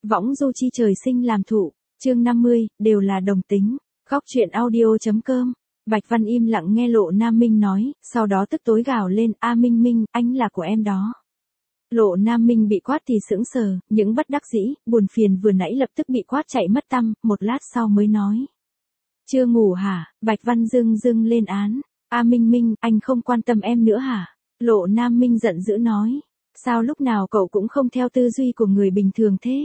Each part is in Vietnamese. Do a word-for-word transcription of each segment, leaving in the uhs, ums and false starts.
Võng du chi trời sinh làm thụ, chương năm mươi, đều là đồng tính. Góc truyện audio.com. Bạch Văn im lặng nghe Lộ Nam Minh nói, sau đó tức tối gào lên, a Minh Minh, anh là của em đó. Lộ Nam Minh bị quát thì sững sờ, những bất đắc dĩ, buồn phiền vừa nãy lập tức bị quát chạy mất tăm, một lát sau mới nói. Chưa ngủ hả? Bạch Văn dưng dưng lên án. A Minh Minh, anh không quan tâm em nữa hả? Lộ Nam Minh giận dữ nói. Sao lúc nào cậu cũng không theo tư duy của người bình thường thế?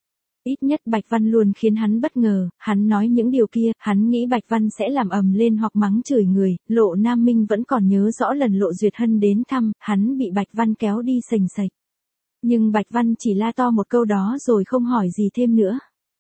Ít nhất Bạch Văn luôn khiến hắn bất ngờ, hắn nói những điều kia, hắn nghĩ Bạch Văn sẽ làm ầm lên hoặc mắng chửi người, Lộ Nam Minh vẫn còn nhớ rõ lần Lộ Duyệt Hân đến thăm, hắn bị Bạch Văn kéo đi sành sạch. Nhưng Bạch Văn chỉ la to một câu đó rồi không hỏi gì thêm nữa.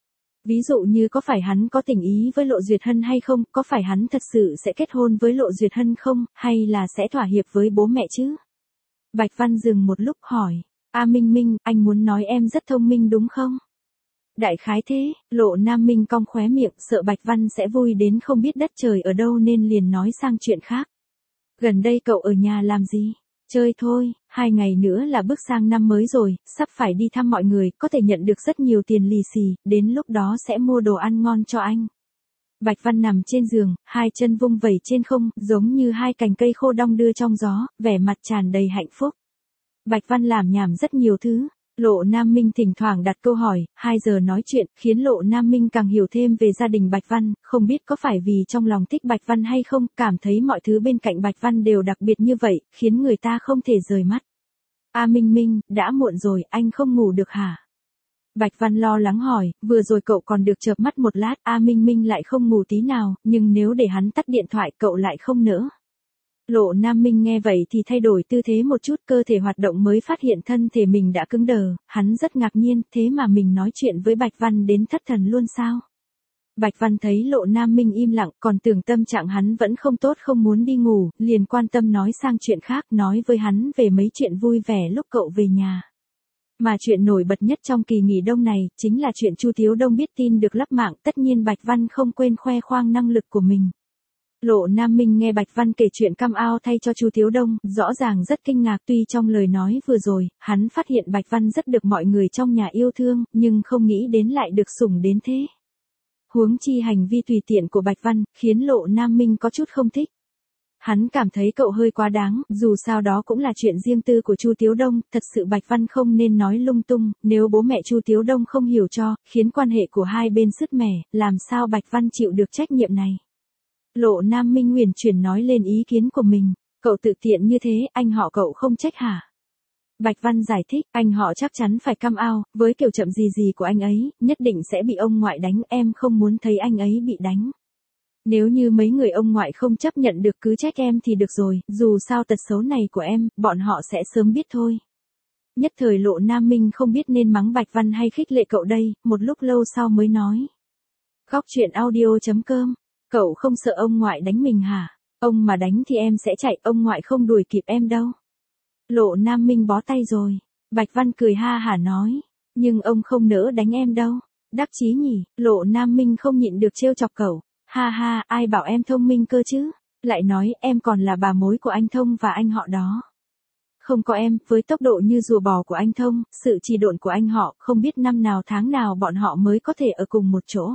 Ví dụ như có phải hắn có tình ý với Lộ Duyệt Hân hay không, có phải hắn thật sự sẽ kết hôn với Lộ Duyệt Hân không, hay là sẽ thỏa hiệp với bố mẹ chứ? Bạch Văn dừng một lúc hỏi, A Minh Minh, anh muốn nói em rất thông minh đúng không? Đại khái thế, Lộ Nam Minh cong khóe miệng, sợ Bạch Văn sẽ vui đến không biết đất trời ở đâu nên liền nói sang chuyện khác. Gần đây cậu ở nhà làm gì? Chơi thôi, hai ngày nữa là bước sang năm mới rồi, sắp phải đi thăm mọi người, có thể nhận được rất nhiều tiền lì xì, đến lúc đó sẽ mua đồ ăn ngon cho anh. Bạch Văn nằm trên giường, hai chân vung vẩy trên không, giống như hai cành cây khô đong đưa trong gió, vẻ mặt tràn đầy hạnh phúc. Bạch Văn làm nhảm rất nhiều thứ. Lộ Nam Minh thỉnh thoảng đặt câu hỏi, hai giờ nói chuyện, khiến Lộ Nam Minh càng hiểu thêm về gia đình Bạch Văn, không biết có phải vì trong lòng thích Bạch Văn hay không, cảm thấy mọi thứ bên cạnh Bạch Văn đều đặc biệt như vậy, khiến người ta không thể rời mắt. A Minh Minh, đã muộn rồi, anh không ngủ được hả? Bạch Văn lo lắng hỏi, vừa rồi cậu còn được chợp mắt một lát, A Minh Minh lại không ngủ tí nào, nhưng nếu để hắn tắt điện thoại cậu lại không nỡ. Lộ Nam Minh nghe vậy thì thay đổi tư thế một chút, cơ thể hoạt động mới phát hiện thân thể mình đã cứng đờ, hắn rất ngạc nhiên, thế mà mình nói chuyện với Bạch Văn đến thất thần luôn sao? Bạch Văn thấy Lộ Nam Minh im lặng, còn tưởng tâm trạng hắn vẫn không tốt không muốn đi ngủ, liền quan tâm nói sang chuyện khác, nói với hắn về mấy chuyện vui vẻ lúc cậu về nhà. Mà chuyện nổi bật nhất trong kỳ nghỉ đông này, chính là chuyện Chu Thiếu Đông biết tin được lắp mạng, tất nhiên Bạch Văn không quên khoe khoang năng lực của mình. Lộ Nam Minh nghe Bạch Văn kể chuyện cam ao thay cho Chu Thiếu Đông, rõ ràng rất kinh ngạc, tuy trong lời nói vừa rồi, hắn phát hiện Bạch Văn rất được mọi người trong nhà yêu thương, nhưng không nghĩ đến lại được sủng đến thế. Huống chi hành vi tùy tiện của Bạch Văn, khiến Lộ Nam Minh có chút không thích. Hắn cảm thấy cậu hơi quá đáng, dù sao đó cũng là chuyện riêng tư của Chu Thiếu Đông, thật sự Bạch Văn không nên nói lung tung, nếu bố mẹ Chu Thiếu Đông không hiểu cho, khiến quan hệ của hai bên sứt mẻ, làm sao Bạch Văn chịu được trách nhiệm này. Lộ Nam Minh huyền chuyển nói lên ý kiến của mình, cậu tự tiện như thế, anh họ cậu không trách hả? Bạch Văn giải thích, anh họ chắc chắn phải cam ao, với kiểu chậm gì gì của anh ấy, nhất định sẽ bị ông ngoại đánh, em không muốn thấy anh ấy bị đánh. Nếu như mấy người ông ngoại không chấp nhận được cứ trách em thì được rồi, dù sao tật xấu này của em, bọn họ sẽ sớm biết thôi. Nhất thời Lộ Nam Minh không biết nên mắng Bạch Văn hay khích lệ cậu đây, một lúc lâu sau mới nói. Góc truyện audio.com. Cậu không sợ ông ngoại đánh mình hả? Ông mà đánh thì em sẽ chạy, ông ngoại không đuổi kịp em đâu. Lộ Nam Minh bó tay rồi. Bạch Văn cười ha hả nói. Nhưng ông không nỡ đánh em đâu. Đắc chí nhỉ, Lộ Nam Minh không nhịn được trêu chọc cậu. Ha ha, ai bảo em thông minh cơ chứ? Lại nói em còn là bà mối của anh Thông và anh họ đó. Không có em, với tốc độ như rùa bò của anh Thông, sự trì độn của anh họ, không biết năm nào tháng nào bọn họ mới có thể ở cùng một chỗ.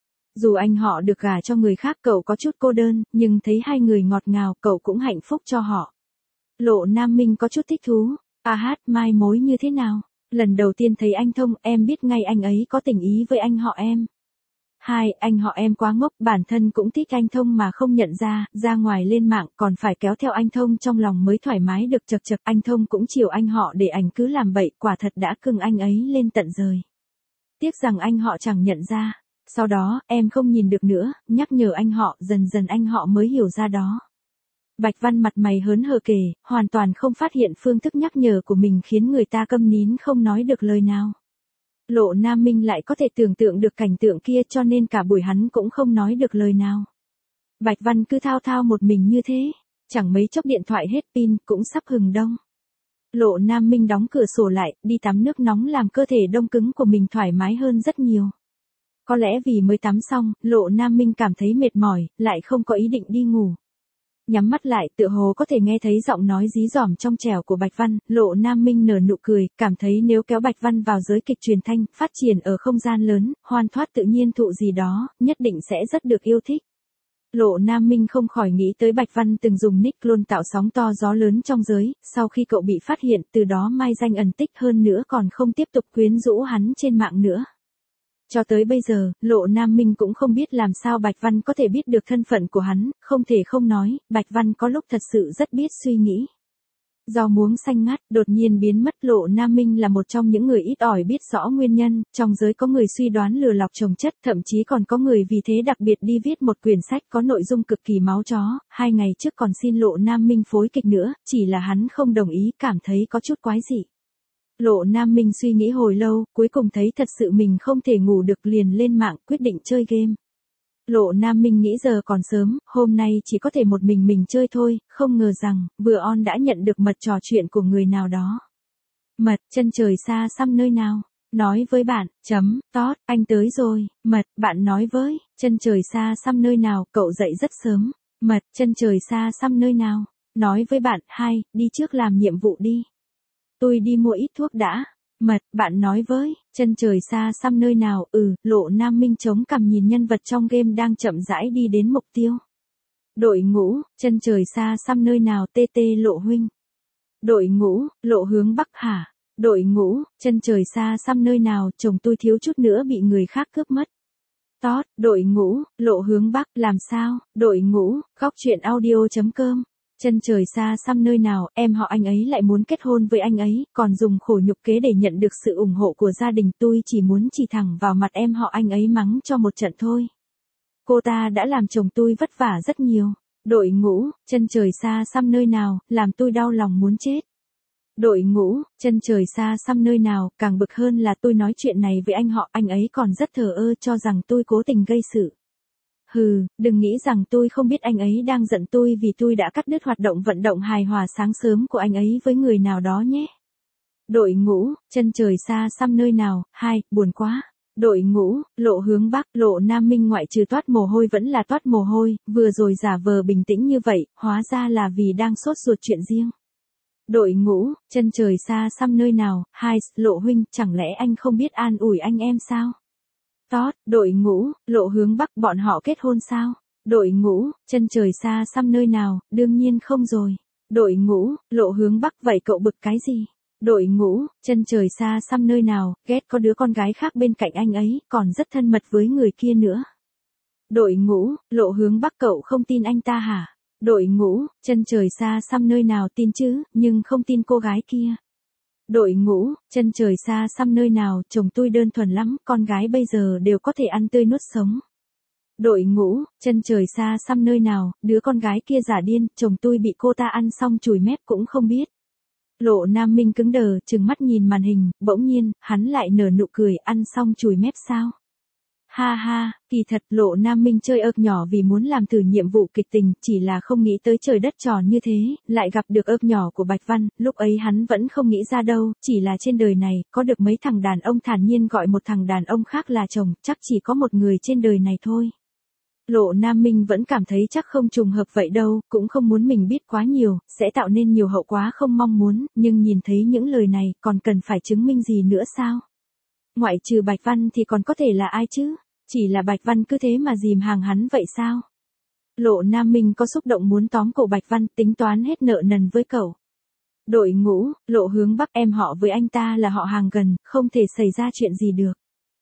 Dù anh họ được gả cho người khác cậu có chút cô đơn, nhưng thấy hai người ngọt ngào cậu cũng hạnh phúc cho họ. Lộ Nam Minh có chút thích thú. A hát, mai mối như thế nào? Lần đầu tiên thấy anh Thông em biết ngay anh ấy có tình ý với anh họ em. Hai, anh họ em quá ngốc, bản thân cũng thích anh Thông mà không nhận ra, ra ngoài lên mạng còn phải kéo theo anh Thông trong lòng mới thoải mái được chật chật. Anh Thông cũng chiều anh họ để ảnh cứ làm bậy, quả thật đã cưng anh ấy lên tận rời. Tiếc rằng anh họ chẳng nhận ra. Sau đó, em không nhìn được nữa, nhắc nhở anh họ, dần dần anh họ mới hiểu ra đó. Bạch Văn mặt mày hớn hở kể, hoàn toàn không phát hiện phương thức nhắc nhở của mình khiến người ta câm nín không nói được lời nào. Lộ Nam Minh lại có thể tưởng tượng được cảnh tượng kia cho nên cả buổi hắn cũng không nói được lời nào. Bạch Văn cứ thao thao một mình như thế, chẳng mấy chốc điện thoại hết pin cũng sắp hừng đông. Lộ Nam Minh đóng cửa sổ lại, đi tắm nước nóng làm cơ thể đông cứng của mình thoải mái hơn rất nhiều. Có lẽ vì mới tắm xong, Lộ Nam Minh cảm thấy mệt mỏi, lại không có ý định đi ngủ. Nhắm mắt lại tựa hồ có thể nghe thấy giọng nói dí dỏm trong trẻo của Bạch Văn, Lộ Nam Minh nở nụ cười, cảm thấy nếu kéo Bạch Văn vào giới kịch truyền thanh, phát triển ở không gian lớn, hoan thoát tự nhiên thụ gì đó, nhất định sẽ rất được yêu thích. Lộ Nam Minh không khỏi nghĩ tới Bạch Văn từng dùng nick luôn tạo sóng to gió lớn trong giới, sau khi cậu bị phát hiện từ đó mai danh ẩn tích hơn nữa còn không tiếp tục quyến rũ hắn trên mạng nữa. Cho tới bây giờ, Lộ Nam Minh cũng không biết làm sao Bạch Văn có thể biết được thân phận của hắn, không thể không nói, Bạch Văn có lúc thật sự rất biết suy nghĩ. Do muống xanh ngắt, đột nhiên biến mất Lộ Nam Minh là một trong những người ít ỏi biết rõ nguyên nhân, trong giới có người suy đoán lừa lọc chồng chất, thậm chí còn có người vì thế đặc biệt đi viết một quyển sách có nội dung cực kỳ máu chó, hai ngày trước còn xin Lộ Nam Minh phối kịch nữa, chỉ là hắn không đồng ý, cảm thấy có chút quái dị. Lộ Nam Minh suy nghĩ hồi lâu, cuối cùng thấy thật sự mình không thể ngủ được liền lên mạng quyết định chơi game. Lộ Nam Minh nghĩ giờ còn sớm, hôm nay chỉ có thể một mình mình chơi thôi, không ngờ rằng, vừa on đã nhận được mật trò chuyện của người nào đó. Mật, chân trời xa xăm nơi nào? Nói với bạn, chấm, tót, anh tới rồi, mật, bạn nói với, chân trời xa xăm nơi nào, cậu dậy rất sớm. Mật, chân trời xa xăm nơi nào? Nói với bạn, hai, đi trước làm nhiệm vụ đi. Tôi đi mua ít thuốc đã. Mật, bạn nói với, chân trời xa xăm nơi nào, ừ, Lộ Nam Minh chống cằm nhìn nhân vật trong game đang chậm rãi đi đến mục tiêu. Đội ngũ, chân trời xa xăm nơi nào, tê tê Lộ huynh. Đội ngũ, Lộ hướng Bắc hả? Đội ngũ, chân trời xa xăm nơi nào, chồng tôi thiếu chút nữa bị người khác cướp mất. Tót, đội ngũ, Lộ hướng Bắc, làm sao? Đội ngũ, góc chuyện audio chấm com. Chân trời xa xăm nơi nào, em họ anh ấy lại muốn kết hôn với anh ấy, còn dùng khổ nhục kế để nhận được sự ủng hộ của gia đình, tôi chỉ muốn chỉ thẳng vào mặt em họ anh ấy mắng cho một trận thôi. Cô ta đã làm chồng tôi vất vả rất nhiều. Đội ngũ, chân trời xa xăm nơi nào, làm tôi đau lòng muốn chết. Đội ngũ, chân trời xa xăm nơi nào, càng bực hơn là tôi nói chuyện này với anh họ, anh ấy còn rất thờ ơ cho rằng tôi cố tình gây sự. Hừ, đừng nghĩ rằng tôi không biết anh ấy đang giận tôi vì tôi đã cắt đứt hoạt động vận động hài hòa sáng sớm của anh ấy với người nào đó nhé. Đội ngũ, chân trời xa xăm nơi nào, hai, buồn quá. Đội ngũ, Lộ hướng Bắc, Lộ Nam Minh ngoại trừ toát mồ hôi vẫn là toát mồ hôi, vừa rồi giả vờ bình tĩnh như vậy, hóa ra là vì đang sốt ruột chuyện riêng. Đội ngũ, chân trời xa xăm nơi nào, hai, Lộ huynh, chẳng lẽ anh không biết an ủi anh em sao? Tót, đội ngũ, Lộ hướng Bắc, bọn họ kết hôn sao? Đội ngũ, chân trời xa xăm nơi nào, đương nhiên không rồi. Đội ngũ, Lộ hướng Bắc, vậy cậu bực cái gì? Đội ngũ, chân trời xa xăm nơi nào, ghét có đứa con gái khác bên cạnh anh ấy, còn rất thân mật với người kia nữa. Đội ngũ, Lộ hướng Bắc, cậu không tin anh ta hả? Đội ngũ, chân trời xa xăm nơi nào, tin chứ, nhưng không tin cô gái kia. Đội ngũ, chân trời xa xăm nơi nào, chồng tôi đơn thuần lắm, con gái bây giờ đều có thể ăn tươi nuốt sống. Đội ngũ, chân trời xa xăm nơi nào, đứa con gái kia giả điên, chồng tôi bị cô ta ăn xong chùi mép cũng không biết. Lộ Nam Minh cứng đờ, trừng mắt nhìn màn hình, bỗng nhiên, hắn lại nở nụ cười, ăn xong chùi mép sao? Ha ha, kỳ thật Lộ Nam Minh chơi ớt nhỏ vì muốn làm thử nhiệm vụ kịch tình, chỉ là không nghĩ tới trời đất tròn như thế, lại gặp được ớt nhỏ của Bạch Văn, lúc ấy hắn vẫn không nghĩ ra đâu, chỉ là trên đời này, có được mấy thằng đàn ông thản nhiên gọi một thằng đàn ông khác là chồng, chắc chỉ có một người trên đời này thôi. Lộ Nam Minh vẫn cảm thấy chắc không trùng hợp vậy đâu, cũng không muốn mình biết quá nhiều, sẽ tạo nên nhiều hậu quả không mong muốn, nhưng nhìn thấy những lời này, còn cần phải chứng minh gì nữa sao? Ngoại trừ Bạch Văn thì còn có thể là ai chứ? Chỉ là Bạch Văn cứ thế mà dìm hàng hắn vậy sao? Lộ Nam Minh có xúc động muốn tóm cổ Bạch Văn, tính toán hết nợ nần với cậu. Đội ngũ, Lộ hướng Bắc, em họ với anh ta là họ hàng gần, không thể xảy ra chuyện gì được.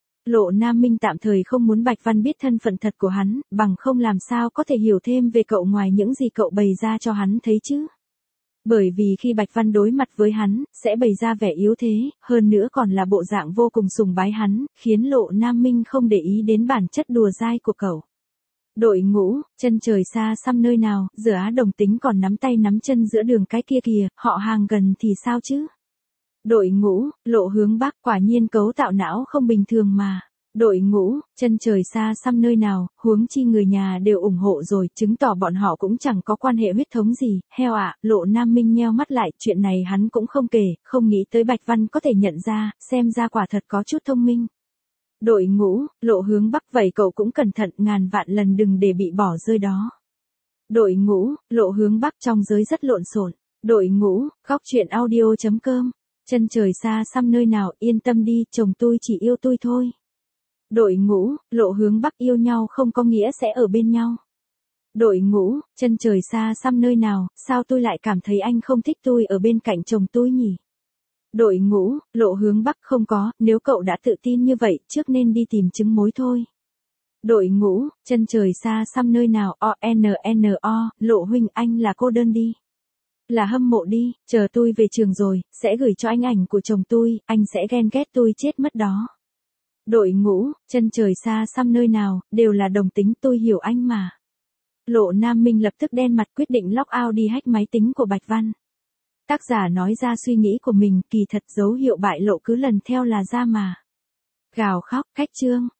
Lộ Nam Minh tạm thời không muốn Bạch Văn biết thân phận thật của hắn, bằng không làm sao có thể hiểu thêm về cậu ngoài những gì cậu bày ra cho hắn thấy chứ. Bởi vì khi Bạch Văn đối mặt với hắn, sẽ bày ra vẻ yếu thế, hơn nữa còn là bộ dạng vô cùng sùng bái hắn, khiến Lộ Nam Minh không để ý đến bản chất đùa dai của cậu. Đội ngũ, chân trời xa xăm nơi nào, giữa Á Đồng Tính còn nắm tay nắm chân giữa đường cái kia kìa, họ hàng gần thì sao chứ? Đội ngũ, Lộ hướng Bắc, quả nhiên cấu tạo não không bình thường mà. Đội ngũ, chân trời xa xăm nơi nào, huống chi người nhà đều ủng hộ rồi, chứng tỏ bọn họ cũng chẳng có quan hệ huyết thống gì, heo ạ, à, Lộ Nam Minh nheo mắt lại, chuyện này hắn cũng không kể, không nghĩ tới Bạch Văn có thể nhận ra, xem ra quả thật có chút thông minh. Đội ngũ, Lộ hướng Bắc, vậy cậu cũng cẩn thận, ngàn vạn lần đừng để bị bỏ rơi đó. Đội ngũ, lộ hướng Bắc trong giới rất lộn xộn. Đội ngũ, góc chuyện audio chấm com. Chân trời xa xăm nơi nào, yên tâm đi, chồng tôi chỉ yêu tôi thôi. Đội ngũ, lộ hướng Bắc yêu nhau không có nghĩa sẽ ở bên nhau. Đội ngũ, chân trời xa xăm nơi nào, sao tôi lại cảm thấy anh không thích tôi ở bên cạnh chồng tôi nhỉ? Đội ngũ, lộ hướng Bắc không có, nếu cậu đã tự tin như vậy, trước nên đi tìm chứng mối thôi. Đội ngũ, chân trời xa xăm nơi nào, o n n o, lộ huynh anh là cô đơn đi. Là hâm mộ đi, chờ tôi về trường rồi, sẽ gửi cho anh ảnh của chồng tôi, anh sẽ ghen ghét tôi chết mất đó. Đội ngũ, chân trời xa xăm nơi nào, đều là đồng tính, tôi hiểu anh mà. Lộ Nam Minh lập tức đen mặt quyết định log out đi hack máy tính của Bạch Văn. Tác giả nói ra suy nghĩ của mình, kỳ thật dấu hiệu bại lộ cứ lần theo là ra mà. Gào khóc, cách chương.